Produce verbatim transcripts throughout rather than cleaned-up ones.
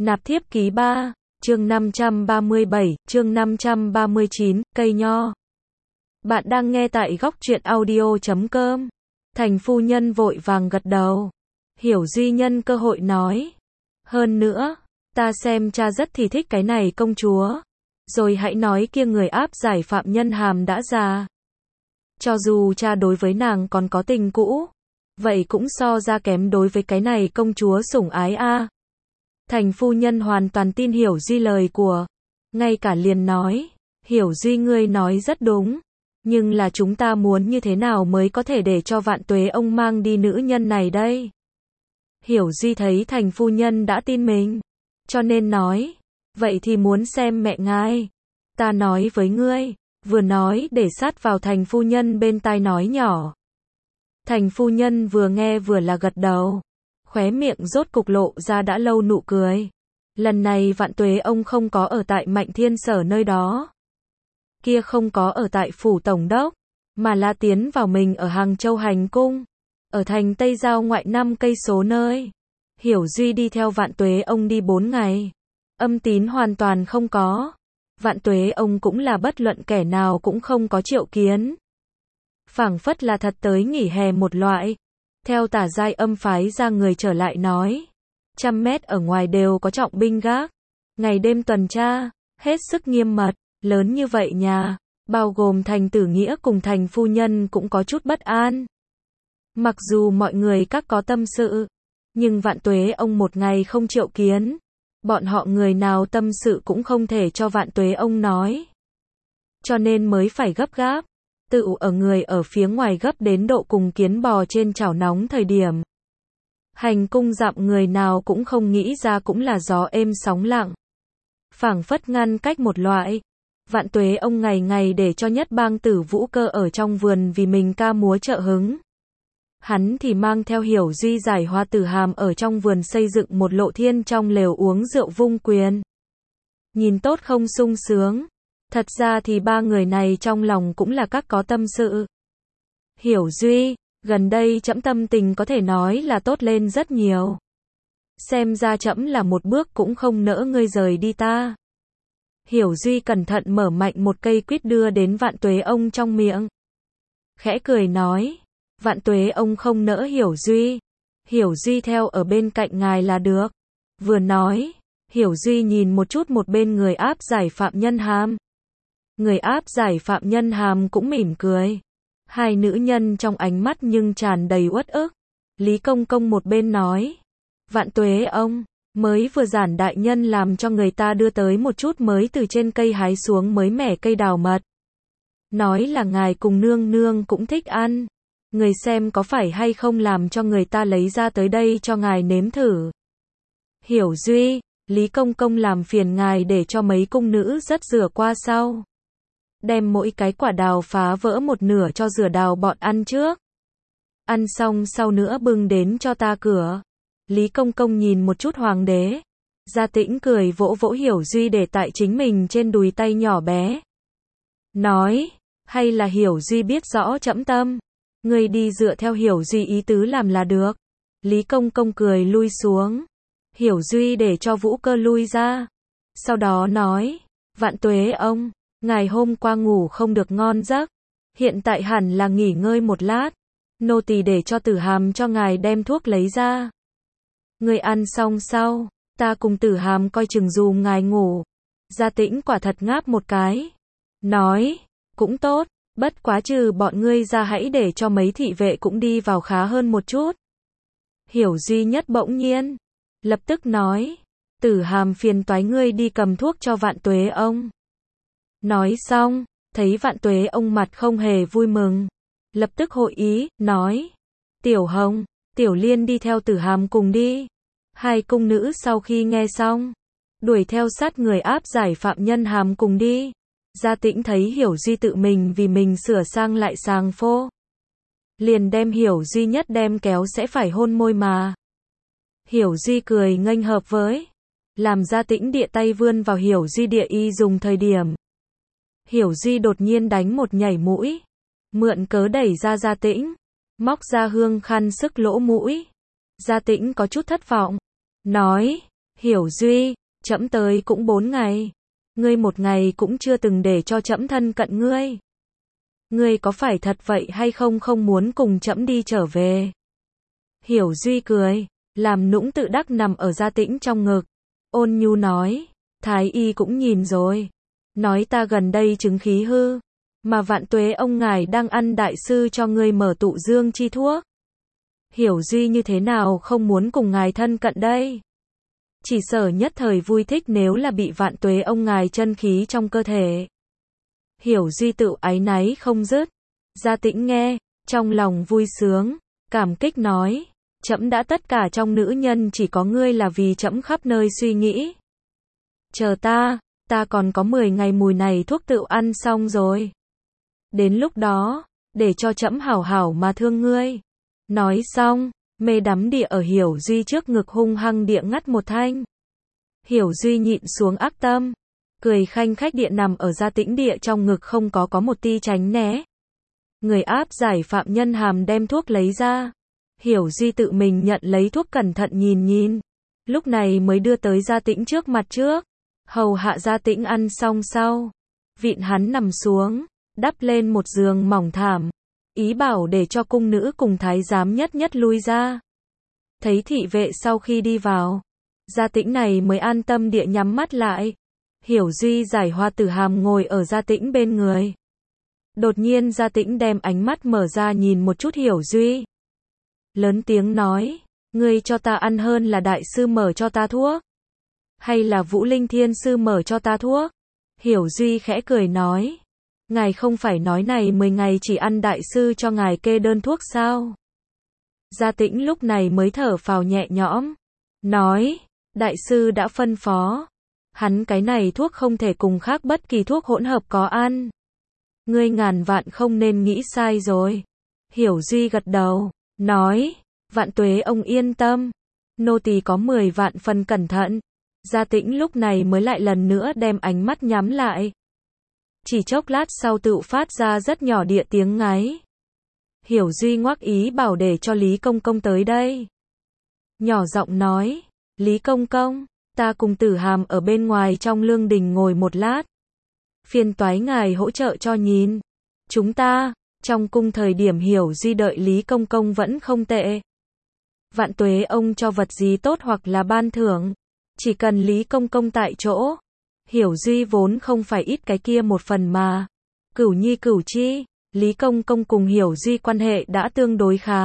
Nạp thiếp ký ba, chương năm trăm ba mươi bảy, chương năm trăm ba mươi chín, cây nho. Bạn đang nghe tại góc truyện audio chấm com. Thành phu nhân vội vàng gật đầu. Hiểu Duy nhân cơ hội nói. Hơn nữa, ta xem cha rất thì thích cái này công chúa. Rồi hãy nói kia người áp giải phạm nhân Hàm đã già. Cho dù cha đối với nàng còn có tình cũ, vậy cũng so ra kém đối với cái này công chúa sủng ái a. Thành phu nhân hoàn toàn tin Hiểu Duy lời của, ngay cả liền nói, Hiểu Duy ngươi nói rất đúng, nhưng là chúng ta muốn như thế nào mới có thể để cho Vạn Tuế ông mang đi nữ nhân này đây? Hiểu Duy thấy thành phu nhân đã tin mình, cho nên nói, vậy thì muốn xem mẹ ngài. Ta nói với ngươi, vừa nói để sát vào thành phu nhân bên tai nói nhỏ. Thành phu nhân vừa nghe vừa là gật đầu. Khóe miệng rốt cục lộ ra đã lâu nụ cười. Lần này Vạn Tuế ông không có ở tại Mạnh Thiên Sở nơi đó. Kia không có ở tại phủ tổng đốc, mà là tiến vào mình ở Hàng Châu hành cung, ở thành Tây Giao ngoại năm cây số nơi. Hiểu Duy đi theo Vạn Tuế ông đi bốn ngày. Âm tín hoàn toàn không có. Vạn Tuế ông cũng là bất luận kẻ nào cũng không có triệu kiến. Phảng phất là thật tới nghỉ hè một loại. Theo Tả Giai Âm phái ra người trở lại nói, trăm mét ở ngoài đều có trọng binh gác, ngày đêm tuần tra, hết sức nghiêm mật, lớn như vậy nhà, bao gồm thành Tử Nghĩa cùng thành phu nhân cũng có chút bất an. Mặc dù mọi người các có tâm sự, nhưng Vạn Tuế ông một ngày không triệu kiến, bọn họ người nào tâm sự cũng không thể cho Vạn Tuế ông nói. Cho nên mới phải gấp gáp. Tự ở người ở phía ngoài gấp đến độ cùng kiến bò trên chảo nóng thời điểm. Hành cung dặm người nào cũng không nghĩ ra cũng là gió êm sóng lặng. Phảng phất ngăn cách một loại. Vạn Tuế ông ngày ngày để cho Nhất Bang Tử Vũ Cơ ở trong vườn vì mình ca múa trợ hứng. Hắn thì mang theo Hiểu Duy giải Hoa Tử Hàm ở trong vườn xây dựng một lộ thiên trong lều uống rượu vung quyền. Nhìn tốt không sung sướng. Thật ra thì ba người này trong lòng cũng là các có tâm sự. Hiểu Duy, gần đây trẫm tâm tình có thể nói là tốt lên rất nhiều. Xem ra trẫm là một bước cũng không nỡ ngươi rời đi ta. Hiểu Duy cẩn thận mở mạnh một cây quýt đưa đến Vạn Tuế ông trong miệng. Khẽ cười nói, Vạn Tuế ông không nỡ Hiểu Duy. Hiểu Duy theo ở bên cạnh ngài là được. Vừa nói, Hiểu Duy nhìn một chút một bên người áp giải phạm nhân Hàm. Người áp giải phạm nhân Hàm cũng mỉm cười. Hai nữ nhân trong ánh mắt nhưng tràn đầy uất ức. Lý Công Công một bên nói. Vạn Tuế ông, mới vừa giản đại nhân làm cho người ta đưa tới một chút mới từ trên cây hái xuống mới mẻ cây đào mật. Nói là ngài cùng nương nương cũng thích ăn. Người xem có phải hay không làm cho người ta lấy ra tới đây cho ngài nếm thử. Hiểu Duy, Lý Công Công làm phiền ngài để cho mấy cung nữ rất rửa qua sau. Đem mỗi cái quả đào phá vỡ một nửa cho rửa đào bọn ăn trước. Ăn xong sau nữa bưng đến cho ta cửa. Lý Công Công nhìn một chút hoàng đế. Gia Tĩnh cười vỗ vỗ Hiểu Duy để tại chính mình trên đùi tay nhỏ bé. Nói, hay là Hiểu Duy biết rõ trẫm tâm. Ngươi đi dựa theo Hiểu Duy ý tứ làm là được. Lý Công Công cười lui xuống. Hiểu Duy để cho Vũ Cơ lui ra. Sau đó nói, Vạn Tuế ông. Ngài hôm qua ngủ không được ngon giấc, hiện tại hẳn là nghỉ ngơi một lát. Nô tỳ để cho Tử Hàm cho ngài đem thuốc lấy ra. Người ăn xong sau, ta cùng Tử Hàm coi chừng dùm ngài ngủ. Gia Tĩnh quả thật ngáp một cái. Nói, cũng tốt, bất quá trừ bọn ngươi ra hãy để cho mấy thị vệ cũng đi vào khá hơn một chút. Hiểu Duy nhất bỗng nhiên, lập tức nói, Tử Hàm phiền toái ngươi đi cầm thuốc cho Vạn Tuế ông. Nói xong, thấy Vạn Tuế ông mặt không hề vui mừng. Lập tức hội ý, nói. Tiểu Hồng, Tiểu Liên đi theo Tử Hàm cùng đi. Hai cung nữ sau khi nghe xong, đuổi theo sát người áp giải phạm nhân Hàm cùng đi. Gia Tĩnh thấy Hiểu Duy tự mình vì mình sửa sang lại sàng phô. Liền đem Hiểu Duy nhất đem kéo sẽ phải hôn môi mà. Hiểu Duy cười nghênh hợp với. Làm Gia Tĩnh địa tay vươn vào Hiểu Duy địa y dùng thời điểm. Hiểu Duy đột nhiên đánh một nhảy mũi, mượn cớ đẩy ra Gia Tĩnh, móc ra hương khăn sức lỗ mũi. Gia Tĩnh có chút thất vọng, nói, Hiểu Duy, trẫm tới cũng bốn ngày. Ngươi một ngày cũng chưa từng để cho trẫm thân cận ngươi. Ngươi có phải thật vậy hay không không muốn cùng trẫm đi trở về? Hiểu Duy cười, làm nũng tự đắc nằm ở Gia Tĩnh trong ngực. Ôn nhu nói, Thái y cũng nhìn rồi. Nói ta gần đây chứng khí hư. Mà vạn tuế ông ngài đang ăn đại sư cho ngươi mở tụ dương chi thuốc. Hiểu Duy như thế nào không muốn cùng ngài thân cận đây? Chỉ sở nhất thời vui thích nếu là bị vạn tuế ông ngài chân khí trong cơ thể. Hiểu Duy tự áy náy không dứt. Gia Tĩnh nghe, trong lòng vui sướng, cảm kích nói, trẫm đã tất cả trong nữ nhân chỉ có ngươi là vì trẫm khắp nơi suy nghĩ. Chờ ta, ta còn có mười ngày mùi này thuốc tự ăn xong rồi. Đến lúc đó, để cho trẫm hảo hảo mà thương ngươi. Nói xong, mê đắm địa ở Hiểu Duy trước ngực hung hăng địa ngắt một thanh. Hiểu Duy nhịn xuống ác tâm, cười khanh khách địa nằm ở Gia Tĩnh địa trong ngực không có có một ti tránh né. Người áp giải phạm nhân hàm đem thuốc lấy ra. Hiểu Duy tự mình nhận lấy thuốc cẩn thận nhìn nhìn. Lúc này mới đưa tới Gia Tĩnh trước mặt trước. Hầu hạ Gia Tĩnh ăn xong sau. Vịn hắn nằm xuống, đắp lên một giường mỏng thảm. Ý bảo để cho cung nữ cùng thái giám nhất nhất lui ra. Thấy thị vệ sau khi đi vào, Gia Tĩnh này mới an tâm địa nhắm mắt lại. Hiểu Duy giải hoa tử hàm ngồi ở Gia Tĩnh bên người. Đột nhiên Gia Tĩnh đem ánh mắt mở ra nhìn một chút Hiểu Duy. Lớn tiếng nói, ngươi cho ta ăn hơn là đại sư mở cho ta thuốc? Hay là Vũ Linh Thiên sư mở cho ta thuốc? Hiểu Duy khẽ cười nói, ngài không phải nói này mười ngày chỉ ăn đại sư cho ngài kê đơn thuốc sao? Gia Tĩnh lúc này mới thở phào nhẹ nhõm, nói, đại sư đã phân phó, hắn cái này thuốc không thể cùng khác bất kỳ thuốc hỗn hợp có ăn. Ngươi ngàn vạn không nên nghĩ sai rồi. Hiểu Duy gật đầu, nói, vạn tuế ông yên tâm, nô tỳ có mười vạn phần cẩn thận. Gia Tĩnh lúc này mới lại lần nữa đem ánh mắt nhắm lại. Chỉ chốc lát sau tự phát ra rất nhỏ địa tiếng ngáy. Hiểu Duy ngoắc ý bảo để cho Lý Công Công tới đây. Nhỏ giọng nói, Lý Công Công, ta cùng Tử Hàm ở bên ngoài trong lương đình ngồi một lát. Phiền toái ngài hỗ trợ cho nhìn. Chúng ta, trong cung thời điểm Hiểu Duy đợi Lý Công Công vẫn không tệ. Vạn tuế ông cho vật gì tốt hoặc là ban thưởng. Chỉ cần Lý Công Công tại chỗ. Hiểu Duy vốn không phải ít cái kia một phần mà. Cửu nhi cửu chi, Lý Công Công cùng Hiểu Duy quan hệ đã tương đối khá.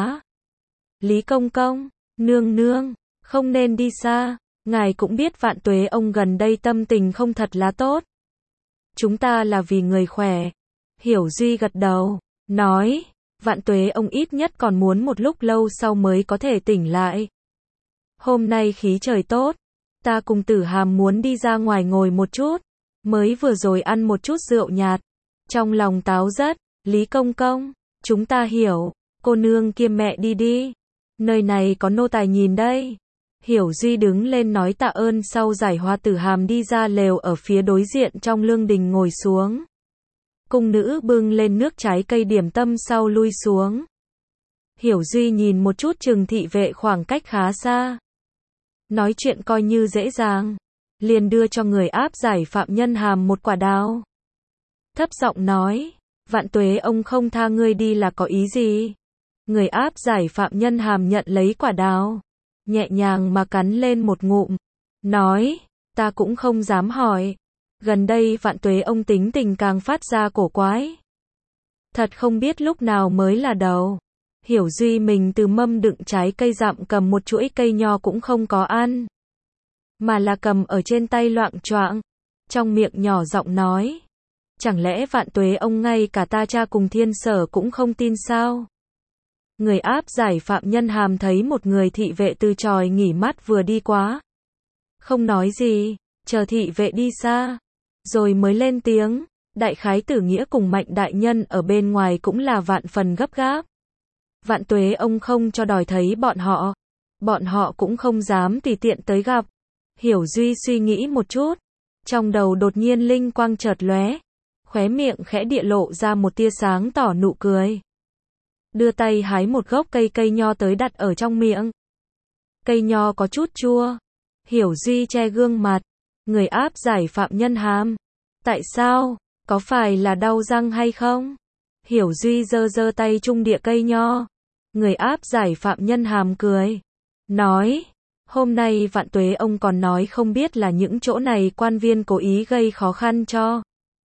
Lý Công Công, nương nương, không nên đi xa. Ngài cũng biết vạn tuế ông gần đây tâm tình không thật là tốt. Chúng ta là vì người khỏe. Hiểu Duy gật đầu, nói, vạn tuế ông ít nhất còn muốn một lúc lâu sau mới có thể tỉnh lại. Hôm nay khí trời tốt, ta cùng Tử Hàm muốn đi ra ngoài ngồi một chút, mới vừa rồi ăn một chút rượu nhạt. Trong lòng táo rất, Lý Công Công, chúng ta hiểu, cô nương kiêm mẹ đi đi. Nơi này có nô tài nhìn đây. Hiểu Duy đứng lên nói tạ ơn sau giải hoa Tử Hàm đi ra lều ở phía đối diện trong lương đình ngồi xuống. Cung nữ bưng lên nước trái cây điểm tâm sau lui xuống. Hiểu Duy nhìn một chút Trừng thị vệ khoảng cách khá xa. Nói chuyện coi như dễ dàng. Liền đưa cho người áp giải phạm nhân hàm một quả đào. Thấp giọng nói, vạn tuế ông không tha ngươi đi là có ý gì? Người áp giải phạm nhân hàm nhận lấy quả đào. Nhẹ nhàng mà cắn lên một ngụm. Nói, ta cũng không dám hỏi. Gần đây vạn tuế ông tính tình càng phát ra cổ quái. Thật không biết lúc nào mới là đầu. Hiểu Duy mình từ mâm đựng trái cây dặm cầm một chuỗi cây nho cũng không có ăn. Mà là cầm ở trên tay loạng choạng. Trong miệng nhỏ giọng nói. Chẳng lẽ vạn tuế ông ngay cả ta cha cùng thiên sở cũng không tin sao? Người áp giải phạm nhân hàm thấy một người thị vệ từ tròi nghỉ mát vừa đi quá. Không nói gì, chờ thị vệ đi xa. Rồi mới lên tiếng, đại khái tử nghĩa cùng mạnh đại nhân ở bên ngoài cũng là vạn phần gấp gáp. Vạn tuế ông không cho đòi thấy bọn họ. Bọn họ cũng không dám tùy tiện tới gặp. Hiểu Duy suy nghĩ một chút. Trong đầu đột nhiên linh quang chợt lóe. Khóe miệng khẽ địa lộ ra một tia sáng tỏ nụ cười. Đưa tay hái một gốc cây cây nho tới đặt ở trong miệng. Cây nho có chút chua. Hiểu Duy che gương mặt. Người áp giải phạm nhân hàm. Tại sao? Có phải là đau răng hay không? Hiểu Duy giơ giơ tay trung địa cây nho. Người áp giải phạm nhân hàm cười. Nói. Hôm nay Vạn Tuế ông còn nói không biết là những chỗ này quan viên cố ý gây khó khăn cho.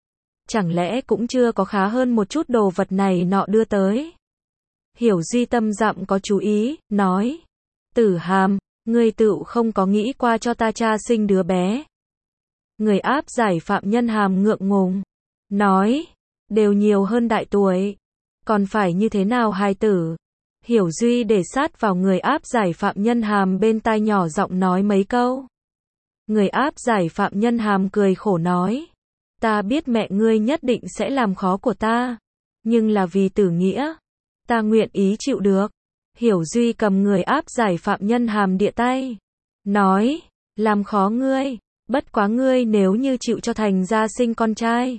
Chẳng lẽ cũng chưa có khá hơn một chút đồ vật này nọ đưa tới. Hiểu Duy tâm dặm có chú ý, nói. Tử Hàm, ngươi tựu không có nghĩ qua cho ta cha sinh đứa bé. Người áp giải phạm nhân hàm ngượng ngùng. Nói. Đều nhiều hơn đại tuổi. Còn phải như thế nào hài tử? Hiểu Duy để sát vào người áp giải phạm nhân hàm bên tai nhỏ giọng nói mấy câu. Người áp giải phạm nhân hàm cười khổ nói. Ta biết mẹ ngươi nhất định sẽ làm khó của ta. Nhưng là vì tử nghĩa. Ta nguyện ý chịu được. Hiểu Duy cầm người áp giải phạm nhân hàm địa tay. Nói. Làm khó ngươi. Bất quá ngươi nếu như chịu cho thành ra sinh con trai.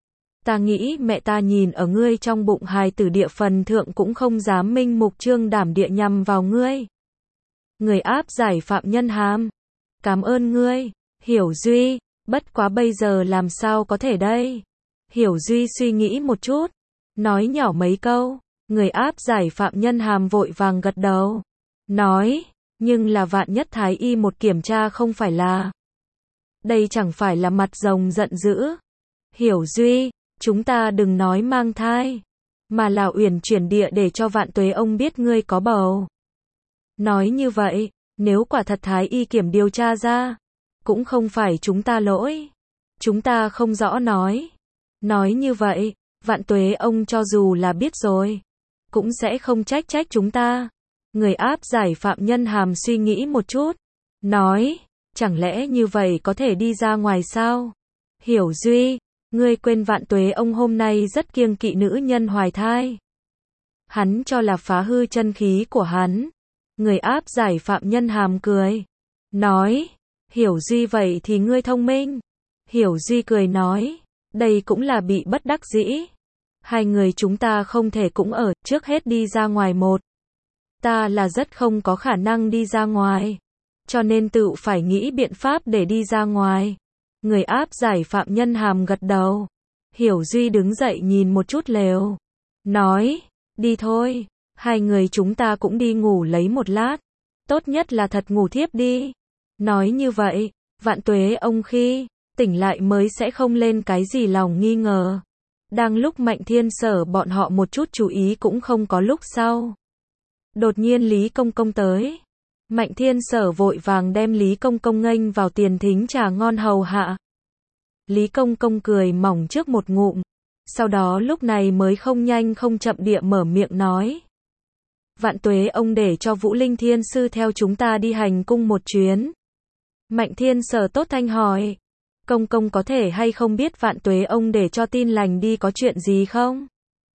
Ta nghĩ mẹ ta nhìn ở ngươi trong bụng hài tử địa phần thượng cũng không dám minh mục trương đảm địa nhằm vào ngươi. Người áp giải phạm nhân hàm. Cảm ơn ngươi. Hiểu Duy. Bất quá bây giờ làm sao có thể đây? Hiểu Duy suy nghĩ một chút. Nói nhỏ mấy câu. Người áp giải phạm nhân hàm vội vàng gật đầu. Nói. Nhưng là vạn nhất thái y một kiểm tra không phải là. Đây chẳng phải là mặt rồng giận dữ. Hiểu Duy. Chúng ta đừng nói mang thai. Mà là uyển chuyển địa để cho Vạn Tuế ông biết ngươi có bầu. Nói như vậy. Nếu quả thật thái y kiểm điều tra ra. Cũng không phải chúng ta lỗi. Chúng ta không rõ nói. Nói như vậy, Vạn Tuế ông cho dù là biết rồi, cũng sẽ không trách trách chúng ta. Người áp giải phạm nhân hàm suy nghĩ một chút. Nói, chẳng lẽ như vậy có thể đi ra ngoài sao? Hiểu Duy, ngươi quên Vạn Tuế ông hôm nay rất kiêng kỵ nữ nhân hoài thai. Hắn cho là phá hư chân khí của hắn. Người áp giải phạm nhân hàm cười. Nói. Hiểu Duy vậy thì ngươi thông minh. Hiểu Duy cười nói. Đây cũng là bị bất đắc dĩ. Hai người chúng ta không thể cũng ở, trước hết đi ra ngoài một. Ta là rất không có khả năng đi ra ngoài. Cho nên tự phải nghĩ biện pháp để đi ra ngoài. Người áp giải phạm nhân hàm gật đầu. Hiểu Duy đứng dậy nhìn một chút lều. Nói. Đi thôi. Hai người chúng ta cũng đi ngủ lấy một lát. Tốt nhất là thật ngủ thiếp đi. Nói như vậy, Vạn Tuế ông khi tỉnh lại mới sẽ không lên cái gì lòng nghi ngờ. Đang lúc Mạnh Thiên Sở bọn họ một chút chú ý cũng không có lúc sau. Đột nhiên Lý Công Công tới. Mạnh Thiên Sở vội vàng đem Lý Công Công nghênh vào tiền thính trà ngon hầu hạ. Lý Công Công cười mỏng trước một ngụm. Sau đó lúc này mới không nhanh không chậm địa mở miệng nói. Vạn Tuế ông để cho Vũ Linh Thiên Sư theo chúng ta đi hành cung một chuyến. Mạnh Thiên Sở tốt thanh hỏi. Công công có thể hay không biết Vạn Tuế ông để cho tin lành đi có chuyện gì không?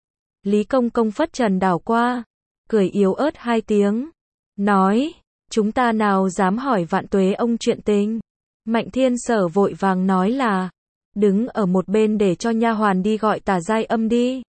Lý Công Công phất trần đảo qua. Cười yếu ớt hai tiếng. Nói. Chúng ta nào dám hỏi Vạn Tuế ông chuyện tình. Mạnh Thiên Sở vội vàng nói là. Đứng ở một bên để cho nha hoàn đi gọi Tả Giai Âm đi.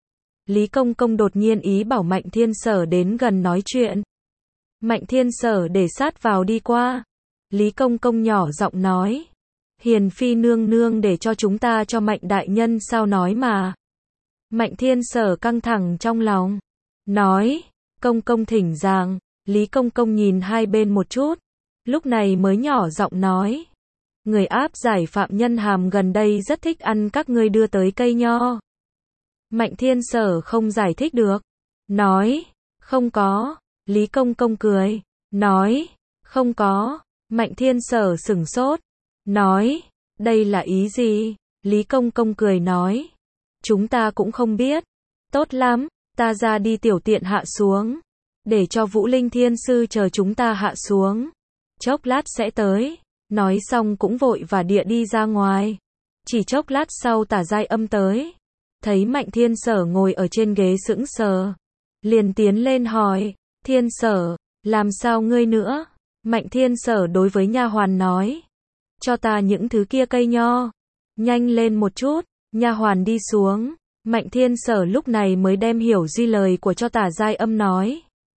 Lý Công Công đột nhiên ý bảo Mạnh Thiên Sở đến gần nói chuyện. Mạnh Thiên Sở để sát vào đi qua. Lý Công Công nhỏ giọng nói. Hiền phi nương nương để cho chúng ta cho Mạnh đại nhân sao nói mà. Mạnh Thiên Sở căng thẳng trong lòng. Nói. Công công thỉnh giảng. Lý Công Công nhìn hai bên một chút. Lúc này mới nhỏ giọng nói. Người áp giải phạm nhân hàm gần đây rất thích ăn các ngươi đưa tới cây nho. Mạnh Thiên Sở không giải thích được. Nói. Không có. Lý Công Công cười. Nói. Không có. Mạnh Thiên Sở sửng sốt. Nói. Đây là ý gì? Lý Công Công cười nói. Chúng ta cũng không biết. Tốt lắm. Ta ra đi tiểu tiện hạ xuống. Để cho Vũ Linh Thiên Sư chờ chúng ta hạ xuống. Chốc lát sẽ tới. Nói xong cũng vội và địa đi ra ngoài. Chỉ chốc lát sau Tả Giai Âm tới. Thấy Mạnh Thiên Sở ngồi ở trên ghế sững sờ. Liền tiến lên hỏi. Thiên Sở, làm sao ngươi nữa? Mạnh Thiên Sở đối với nha hoàn nói. Cho ta những thứ kia cây nho. Nhanh lên một chút. Nha hoàn đi xuống. Mạnh Thiên Sở lúc này mới đem Hiểu Duy lời của cho Tả Giai Âm nói.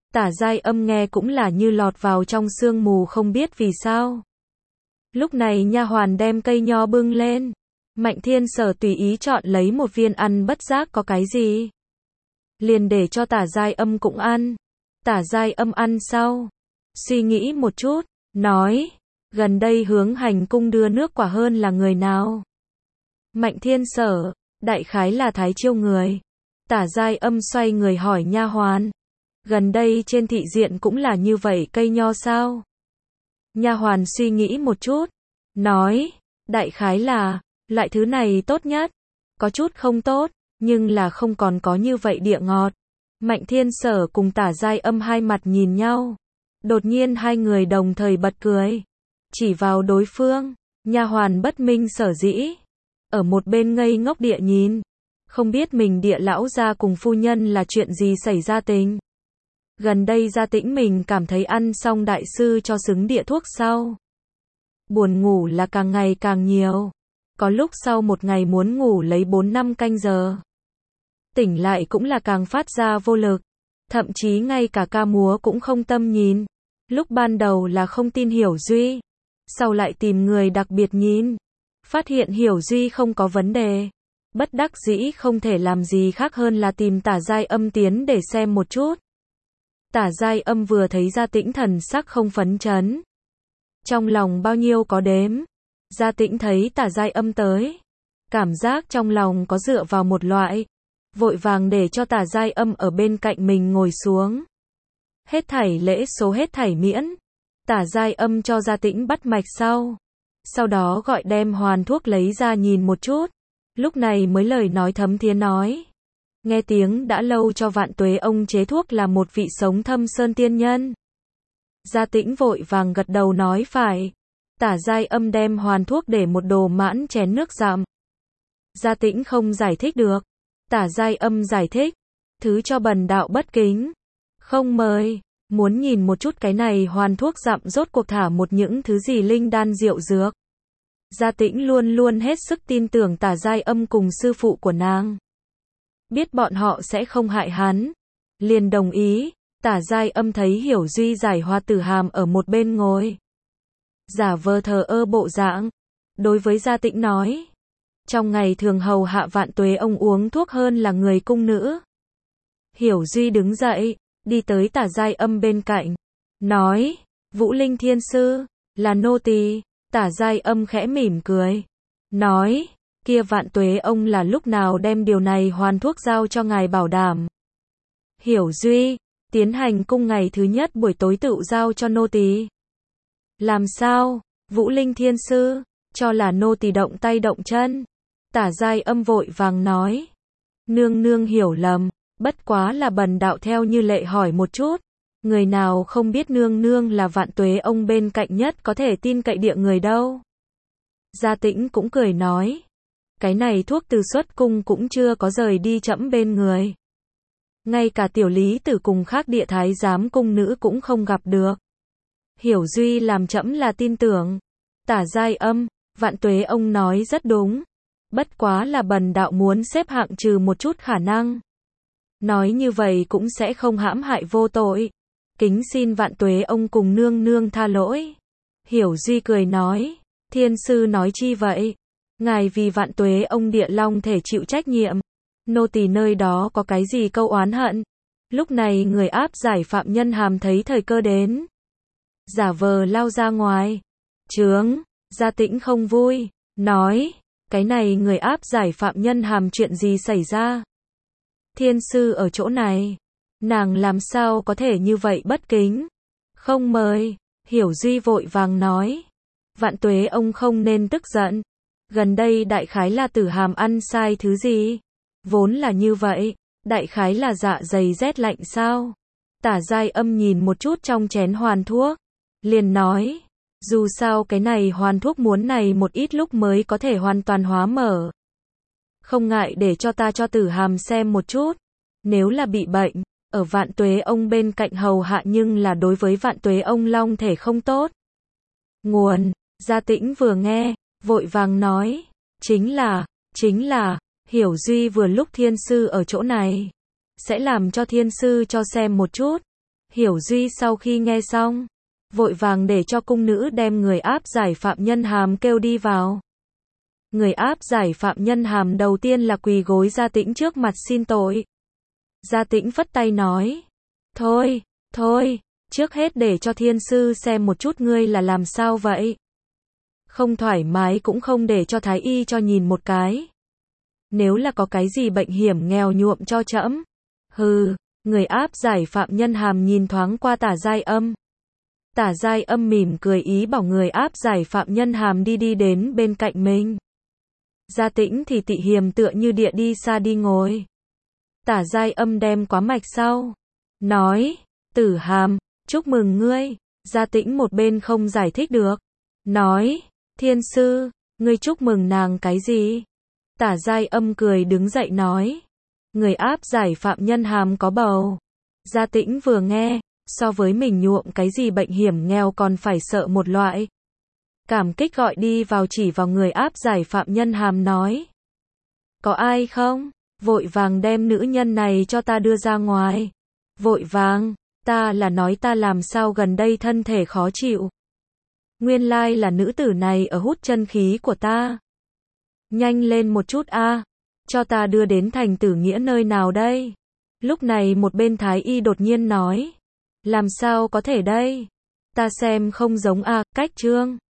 Tả Giai Âm nghe cũng là như lọt vào trong sương mù không biết vì sao. Lúc này nha hoàn đem cây nho bưng lên. Mạnh Thiên Sở tùy ý chọn lấy một viên ăn bất giác có cái gì. Liền để cho Tả Giai Âm cũng ăn. Tả Giai Âm ăn sau. Suy nghĩ một chút, nói, gần đây hướng hành cung đưa nước quả hơn là người nào? Mạnh Thiên Sở, đại khái là Thái Chiêu người. Tả Giai Âm xoay người hỏi nha hoàn. Gần đây trên thị diện cũng là như vậy cây nho sao? Nha hoàn suy nghĩ một chút, nói, đại khái là, loại thứ này tốt nhất. Có chút không tốt, nhưng là không còn có như vậy địa ngọt. Mạnh Thiên Sở cùng Tả Giai Âm hai mặt nhìn nhau. Đột nhiên hai người đồng thời bật cười. Chỉ vào đối phương, nha hoàn bất minh sở dĩ. Ở một bên ngây ngốc địa nhìn. Không biết mình địa lão gia cùng phu nhân là chuyện gì xảy ra tình. Gần đây Gia Tĩnh mình cảm thấy ăn xong đại sư cho xứng địa thuốc sau. Buồn ngủ là càng ngày càng nhiều. Có lúc sau một ngày muốn ngủ lấy bốn năm canh giờ. Tỉnh lại cũng là càng phát ra vô lực. Thậm chí ngay cả ca múa cũng không tâm nhìn. Lúc ban đầu là không tin Hiểu Duy. Sau lại tìm người đặc biệt nhìn. Phát hiện Hiểu Duy không có vấn đề. Bất đắc dĩ không thể làm gì khác hơn là tìm Tả Giai Âm tiến để xem một chút. Tả Giai Âm vừa thấy Gia Tĩnh thần sắc không phấn chấn. Trong lòng bao nhiêu có đếm. Gia Tĩnh thấy Tả Giai Âm tới. Cảm giác trong lòng có dựa vào một loại. Vội vàng để cho Tả Giai Âm ở bên cạnh mình ngồi xuống. Hết thảy lễ số hết thảy miễn. Tả Giai Âm cho Gia Tĩnh bắt mạch sau. Sau đó gọi đem hoàn thuốc lấy ra nhìn một chút. Lúc này mới lời nói thấm thía nói. Nghe tiếng đã lâu cho Vạn Tuế ông chế thuốc là một vị sống thâm sơn tiên nhân. Gia Tĩnh vội vàng gật đầu nói phải. Tả Giai Âm đem hoàn thuốc để một đồ mãn chén nước dặm. Gia Tĩnh không giải thích được. Tả Giai Âm giải thích. Thứ cho bần đạo bất kính. Không mời. Muốn nhìn một chút cái này hoàn thuốc dặm rốt cuộc thả một những thứ gì linh đan diệu dược. Gia Tĩnh luôn luôn hết sức tin tưởng Tả Giai Âm cùng sư phụ của nàng. Biết bọn họ sẽ không hại hắn. Liền đồng ý. Tả Giai Âm thấy Hiểu Duy giải hoa tử hàm ở một bên ngồi. Giả vờ thờ ơ bộ dạng. Đối với Gia Tĩnh nói. Trong ngày thường hầu hạ Vạn Tuế ông uống thuốc hơn là người cung nữ. Hiểu Duy đứng dậy. Đi tới Tả Giai Âm bên cạnh. Nói. Vũ Linh Thiên Sư. Là nô tỳ. Tả Giai Âm khẽ mỉm cười. Nói. Kia Vạn Tuế ông là lúc nào đem điều này hoàn thuốc giao cho ngài bảo đảm. Hiểu Duy. Tiến hành cung ngày thứ nhất buổi tối tự giao cho nô tỳ. Làm sao? Vũ Linh Thiên Sư. Cho là nô tỳ động tay động chân. Tả Giai Âm vội vàng nói. Nương nương hiểu lầm. Bất quá là bần đạo theo như lệ hỏi một chút. Người nào không biết nương nương là Vạn Tuế ông bên cạnh nhất có thể tin cậy địa người đâu. Gia Tĩnh cũng cười nói. Cái này thuốc từ xuất cung cũng chưa có rời đi trẫm bên người. Ngay cả tiểu lý tử cùng khác địa thái giám cung nữ cũng không gặp được. Hiểu Duy làm trẫm là tin tưởng. Tả Giai Âm, Vạn Tuế ông nói rất đúng. Bất quá là bần đạo muốn xếp hạng trừ một chút khả năng. Nói như vậy cũng sẽ không hãm hại vô tội. Kính xin Vạn Tuế ông cùng nương nương tha lỗi. Hiểu Duy cười nói. Thiên sư nói chi vậy? Ngài vì Vạn Tuế ông địa long thể chịu trách nhiệm. Nô tỳ nơi đó có cái gì câu oán hận. Lúc này người áp giải phạm nhân hàm thấy thời cơ đến. Giả vờ lao ra ngoài. Chướng. Gia Tĩnh không vui. Nói. Cái này người áp giải phạm nhân hàm chuyện gì xảy ra? Thiên sư ở chỗ này. Nàng làm sao có thể như vậy bất kính. Không mời. Hiểu Duy vội vàng nói. Vạn Tuế ông không nên tức giận. Gần đây đại khái là tử hàm ăn sai thứ gì? Vốn là như vậy. Đại khái là dạ dày rét lạnh sao? Tả Giai Âm nhìn một chút trong chén hoàn thuốc. Liền nói. Dù sao cái này hoàn thuốc muốn này một ít lúc mới có thể hoàn toàn hóa mở. Không ngại để cho ta cho tử hàm xem một chút. Nếu là bị bệnh, ở Vạn Tuế ông bên cạnh hầu hạ nhưng là đối với Vạn Tuế ông long thể không tốt. Nguồn. Gia Tĩnh vừa nghe, vội vàng nói. Chính là, chính là, Hiểu Duy vừa lúc thiên sư ở chỗ này. Sẽ làm cho thiên sư cho xem một chút. Hiểu Duy sau khi nghe xong, vội vàng để cho cung nữ đem người áp giải phạm nhân Hàm kêu đi vào. Người áp giải phạm nhân Hàm đầu tiên là quỳ gối Gia Tĩnh trước mặt xin tội. Gia Tĩnh phất tay nói, thôi, thôi, trước hết để cho thiên sư xem một chút ngươi là làm sao vậy. Không thoải mái cũng không để cho thái y cho nhìn một cái. Nếu là có cái gì bệnh hiểm nghèo nhuộm cho trẫm. Hừ, người áp giải phạm nhân Hàm nhìn thoáng qua Tả Giai Âm. Tả Giai Âm mỉm cười ý bảo người áp giải phạm nhân Hàm đi đi đến bên cạnh mình. Gia Tĩnh thì tị hiềm tựa như địa đi xa đi ngồi. Tả Giai Âm đem quá mạch sau. Nói, Tử Hàm, chúc mừng ngươi. Gia Tĩnh một bên không giải thích được. Nói, thiên sư, ngươi chúc mừng nàng cái gì? Tả Giai Âm cười đứng dậy nói. Người áp giải phạm nhân Hàm có bầu. Gia Tĩnh vừa nghe, so với mình nhuộm cái gì bệnh hiểm nghèo còn phải sợ một loại. Cảm kích gọi đi vào chỉ vào người áp giải phạm nhân Hàm nói. Có ai không? Vội vàng đem nữ nhân này cho ta đưa ra ngoài. Vội vàng, ta là nói ta làm sao gần đây thân thể khó chịu. Nguyên lai là nữ tử này ở hút chân khí của ta. Nhanh lên một chút a, cho ta đưa đến thành Tử Nghĩa nơi nào đây? Lúc này một bên thái y đột nhiên nói. Làm sao có thể đây? Ta xem không giống a, cách trương.